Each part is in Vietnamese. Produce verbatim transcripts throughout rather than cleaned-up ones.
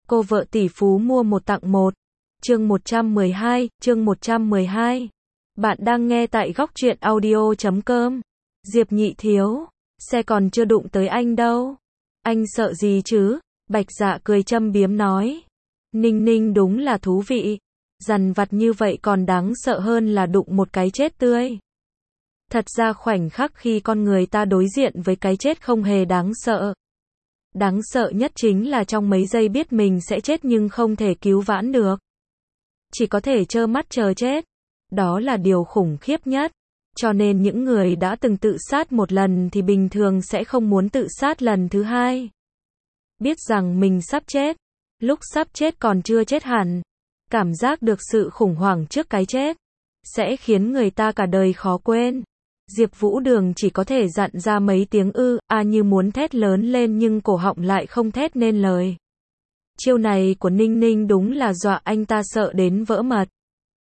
Cô vợ tỷ phú mua một tặng một. Chương một trăm mười hai, chương một trăm mười hai. Bạn đang nghe tại góc truyện audio chấm com. Diệp Nhị Thiếu, xe còn chưa đụng tới anh đâu. Anh sợ gì chứ? Bạch Dạ cười châm biếm nói. Ninh Ninh đúng là thú vị. Dằn vặt như vậy còn đáng sợ hơn là đụng một cái chết tươi. Thật ra khoảnh khắc khi con người ta đối diện với cái chết không hề đáng sợ. Đáng sợ nhất chính là trong mấy giây biết mình sẽ chết nhưng không thể cứu vãn được. Chỉ có thể trơ mắt chờ chết. Đó là điều khủng khiếp nhất. Cho nên những người đã từng tự sát một lần thì bình thường sẽ không muốn tự sát lần thứ hai. Biết rằng mình sắp chết. Lúc sắp chết còn chưa chết hẳn. Cảm giác được sự khủng hoảng trước cái chết. Sẽ khiến người ta cả đời khó quên. Diệp Vũ Đường chỉ có thể dặn ra mấy tiếng ư, a như muốn thét lớn lên nhưng cổ họng lại không thét nên lời. Chiêu này của Ninh Ninh đúng là dọa anh ta sợ đến vỡ mật.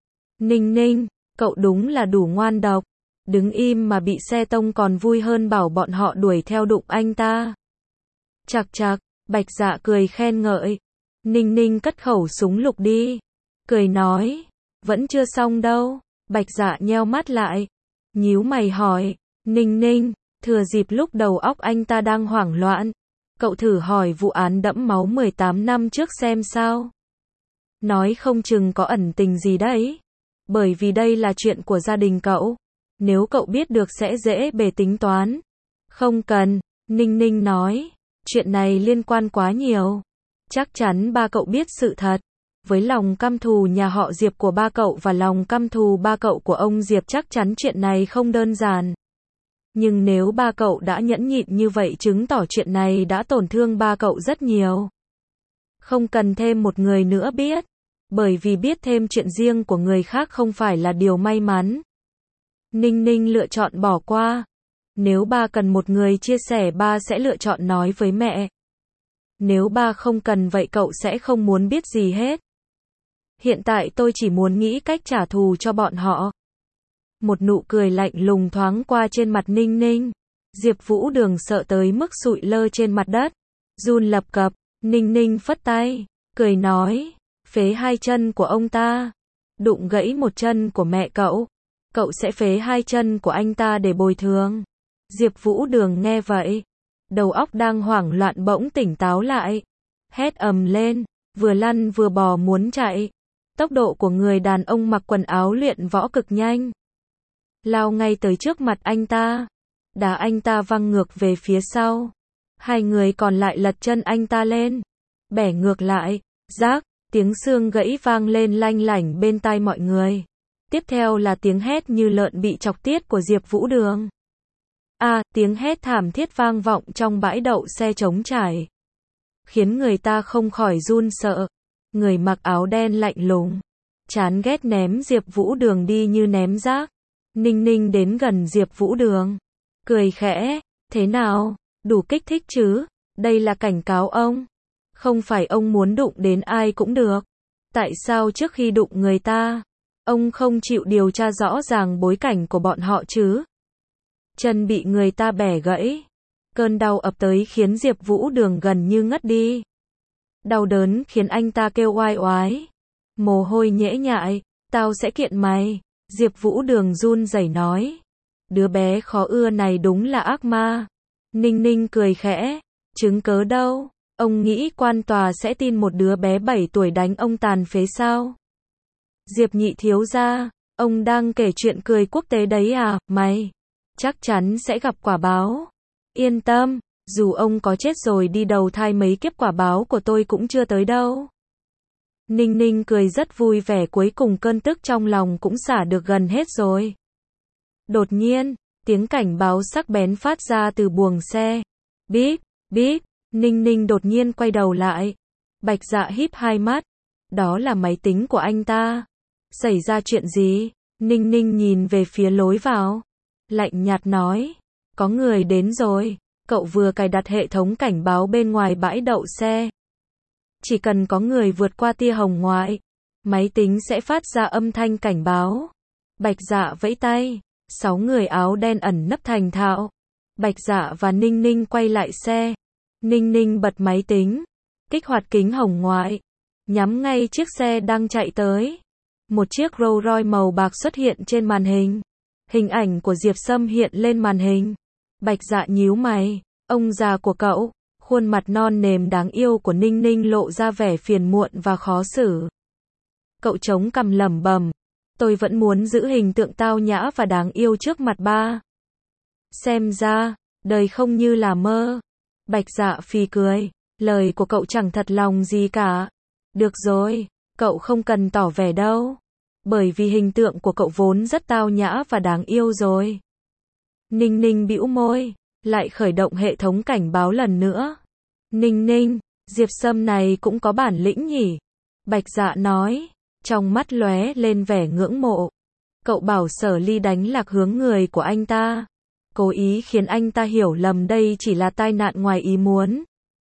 Ninh Ninh, cậu đúng là đủ ngoan độc. Đứng im mà bị xe tông còn vui hơn bảo bọn họ đuổi theo đụng anh ta. Chạc chạc, Bạch Dạ cười khen ngợi. Ninh Ninh cất khẩu súng lục đi. Cười nói, vẫn chưa xong đâu. Bạch Dạ nheo mắt lại. Nhíu mày hỏi, Ninh Ninh, thừa dịp lúc đầu óc anh ta đang hoảng loạn. Cậu thử hỏi vụ án đẫm máu mười tám năm trước xem sao. Nói không chừng có ẩn tình gì đấy. Bởi vì đây là chuyện của gia đình cậu. Nếu cậu biết được sẽ dễ bề tính toán. Không cần, Ninh Ninh nói. Chuyện này liên quan quá nhiều. Chắc chắn ba cậu biết sự thật. Với lòng căm thù nhà họ Diệp của ba cậu và lòng căm thù ba cậu của ông Diệp chắc chắn chuyện này không đơn giản. Nhưng nếu ba cậu đã nhẫn nhịn như vậy chứng tỏ chuyện này đã tổn thương ba cậu rất nhiều. Không cần thêm một người nữa biết. Bởi vì biết thêm chuyện riêng của người khác không phải là điều may mắn. Ninh Ninh lựa chọn bỏ qua. Nếu ba cần một người chia sẻ ba sẽ lựa chọn nói với mẹ. Nếu ba không cần vậy cậu sẽ không muốn biết gì hết. Hiện tại tôi chỉ muốn nghĩ cách trả thù cho bọn họ. Một nụ cười lạnh lùng thoáng qua trên mặt Ninh Ninh. Diệp Vũ Đường sợ tới mức sụi lơ trên mặt đất. Run lập cập, Ninh Ninh phất tay, cười nói, phế hai chân của ông ta. Đụng gãy một chân của mẹ cậu. Cậu sẽ phế hai chân của anh ta để bồi thường. Diệp Vũ Đường nghe vậy. Đầu óc đang hoảng loạn bỗng tỉnh táo lại. Hét ầm lên, vừa lăn vừa bò muốn chạy. Tốc độ của người đàn ông mặc quần áo luyện võ cực nhanh. Lao ngay tới trước mặt anh ta. Đá anh ta văng ngược về phía sau. Hai người còn lại lật chân anh ta lên. Bẻ ngược lại. Rác, tiếng xương gãy vang lên lanh lảnh bên tai mọi người. Tiếp theo là tiếng hét như lợn bị chọc tiết của Diệp Vũ Đường. A, à, tiếng hét thảm thiết vang vọng trong bãi đậu xe trống trải. Khiến người ta không khỏi run sợ. Người mặc áo đen lạnh lùng. Chán ghét ném Diệp Vũ Đường đi như ném rác. Ninh Ninh đến gần Diệp Vũ Đường. Cười khẽ, thế nào, đủ kích thích chứ, đây là cảnh cáo ông. Không phải ông muốn đụng đến ai cũng được. Tại sao trước khi đụng người ta, ông không chịu điều tra rõ ràng bối cảnh của bọn họ chứ? Chân bị người ta bẻ gãy. Cơn đau ập tới khiến Diệp Vũ Đường gần như ngất đi. Đau đớn khiến anh ta kêu oai oái. Mồ hôi nhễ nhại, tao sẽ kiện mày. Diệp Vũ Đường run rẩy nói. Đứa bé khó ưa này đúng là ác ma. Ninh Ninh cười khẽ. Chứng cớ đâu? Ông nghĩ quan tòa sẽ tin một đứa bé bảy tuổi đánh ông tàn phế sao? Diệp Nhị Thiếu gia, ông đang kể chuyện cười quốc tế đấy à? Mày chắc chắn sẽ gặp quả báo. Yên tâm, dù ông có chết rồi đi đầu thai mấy kiếp quả báo của tôi cũng chưa tới đâu. Ninh Ninh cười rất vui vẻ, cuối cùng cơn tức trong lòng cũng xả được gần hết rồi. Đột nhiên, tiếng cảnh báo sắc bén phát ra từ buồng xe. Bíp, bíp, Ninh Ninh đột nhiên quay đầu lại. Bạch Dạ híp hai mắt. Đó là máy tính của anh ta. Xảy ra chuyện gì? Ninh Ninh nhìn về phía lối vào. Lạnh nhạt nói. Có người đến rồi. Cậu vừa cài đặt hệ thống cảnh báo bên ngoài bãi đậu xe. Chỉ cần có người vượt qua tia hồng ngoại, máy tính sẽ phát ra âm thanh cảnh báo. Bạch Dạ vẫy tay. Sáu người áo đen ẩn nấp thành thạo. Bạch Dạ và Ninh Ninh quay lại xe. Ninh Ninh bật máy tính. kích hoạt kính hồng ngoại, nhắm ngay chiếc xe đang chạy tới. Một chiếc Rolls Royce màu bạc xuất hiện trên màn hình. Hình ảnh của Diệp Sâm hiện lên màn hình. Bạch Dạ nhíu mày, ông già của cậu, khuôn mặt non nềm đáng yêu của Ninh Ninh lộ ra vẻ phiền muộn và khó xử. Cậu chống cằm lẩm bẩm, tôi vẫn muốn giữ hình tượng tao nhã và đáng yêu trước mặt ba. Xem ra, đời không như là mơ. Bạch Dạ phì cười, lời của cậu chẳng thật lòng gì cả. Được rồi, cậu không cần tỏ vẻ đâu. Bởi vì hình tượng của cậu vốn rất tao nhã và đáng yêu rồi. Ninh Ninh bĩu môi, lại khởi động hệ thống cảnh báo lần nữa. Ninh Ninh, Diệp Sâm này cũng có bản lĩnh nhỉ? Bạch Dạ nói, trong mắt lóe lên vẻ ngưỡng mộ. Cậu bảo Sở Ly đánh lạc hướng người của anh ta. Cố ý khiến anh ta hiểu lầm đây chỉ là tai nạn ngoài ý muốn.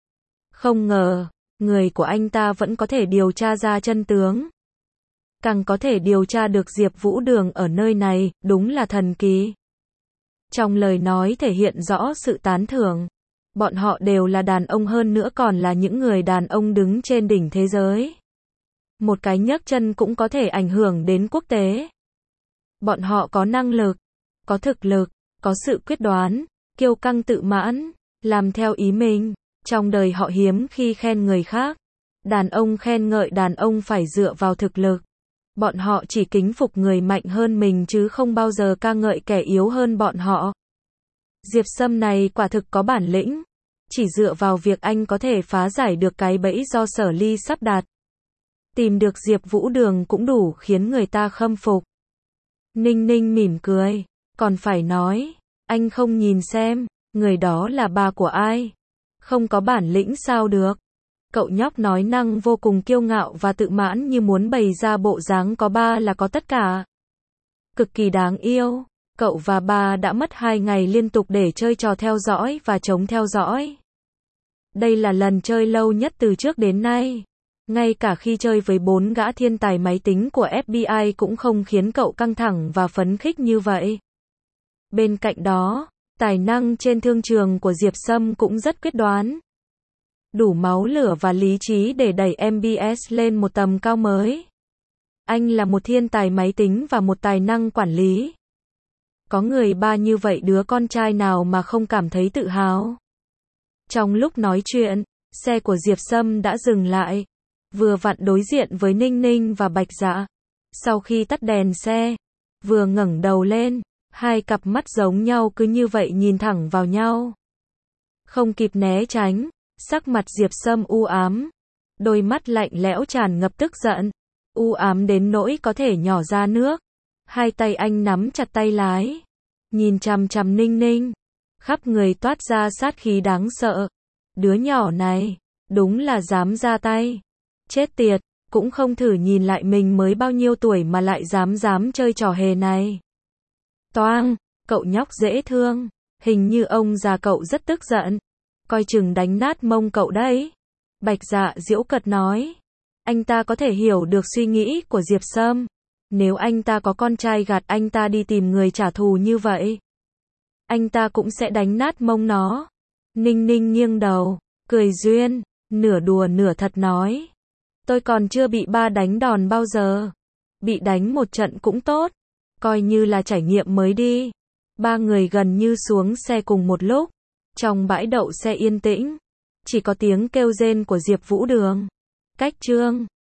Không ngờ, người của anh ta vẫn có thể điều tra ra chân tướng. Càng có thể điều tra được Diệp Vũ Đường ở nơi này, đúng là thần kỳ. Trong lời nói thể hiện rõ sự tán thưởng. Bọn họ đều là đàn ông, hơn nữa còn là những người đàn ông đứng trên đỉnh thế giới. Một cái nhấc chân cũng có thể ảnh hưởng đến quốc tế. Bọn họ có năng lực, có thực lực, có sự quyết đoán, kiêu căng tự mãn, làm theo ý mình. Trong đời họ hiếm khi khen người khác. Đàn ông khen ngợi đàn ông phải dựa vào thực lực. Bọn họ chỉ kính phục người mạnh hơn mình chứ không bao giờ ca ngợi kẻ yếu hơn bọn họ. Diệp Sâm này quả thực có bản lĩnh. Chỉ dựa vào việc anh có thể phá giải được cái bẫy do Sở Ly sắp đặt. Tìm được Diệp Vũ Đường cũng đủ khiến người ta khâm phục. Ninh Ninh mỉm cười, còn phải nói, anh không nhìn xem, người đó là ba của ai? Không có bản lĩnh sao được? Cậu nhóc nói năng vô cùng kiêu ngạo và tự mãn như muốn bày ra bộ dáng có ba là có tất cả. Cực kỳ đáng yêu. Cậu và ba đã mất hai ngày liên tục để chơi trò theo dõi và chống theo dõi. Đây là lần chơi lâu nhất từ trước đến nay. Ngay cả khi chơi với bốn gã thiên tài máy tính của ép bê i cũng không khiến cậu căng thẳng và phấn khích như vậy. Bên cạnh đó, tài năng trên thương trường của Diệp Sâm cũng rất quyết đoán. Đủ máu lửa và lý trí để đẩy em bê ét lên một tầm cao mới. Anh là một thiên tài máy tính và một tài năng quản lý. Có người ba như vậy, đứa con trai nào mà không cảm thấy tự hào. Trong lúc nói chuyện, xe của Diệp Sâm đã dừng lại. Vừa vặn đối diện với Ninh Ninh và Bạch Dạ. Sau khi tắt đèn xe, vừa ngẩng đầu lên, hai cặp mắt giống nhau cứ như vậy nhìn thẳng vào nhau. Không kịp né tránh, sắc mặt Diệp Sâm u ám. Đôi mắt lạnh lẽo tràn ngập tức giận. U ám đến nỗi có thể nhỏ ra nước. Hai tay anh nắm chặt tay lái. Nhìn chằm chằm Ninh Ninh. Khắp người toát ra sát khí đáng sợ. Đứa nhỏ này, đúng là dám ra tay. Chết tiệt, cũng không thử nhìn lại mình mới bao nhiêu tuổi mà lại dám dám chơi trò hề này. Toang, cậu nhóc dễ thương. Hình như ông già cậu rất tức giận. Coi chừng đánh nát mông cậu đấy. Bạch Dạ giễu cợt nói. Anh ta có thể hiểu được suy nghĩ của Diệp Sâm. Nếu anh ta có con trai gạt anh ta đi tìm người trả thù như vậy, anh ta cũng sẽ đánh nát mông nó. Ninh Ninh nghiêng đầu, cười duyên, nửa đùa nửa thật nói. Tôi còn chưa bị ba đánh đòn bao giờ. Bị đánh một trận cũng tốt. Coi như là trải nghiệm mới đi. Ba người gần như xuống xe cùng một lúc. Trong bãi đậu xe yên tĩnh, chỉ có tiếng kêu rên của Diệp Vũ Đường. Cách chương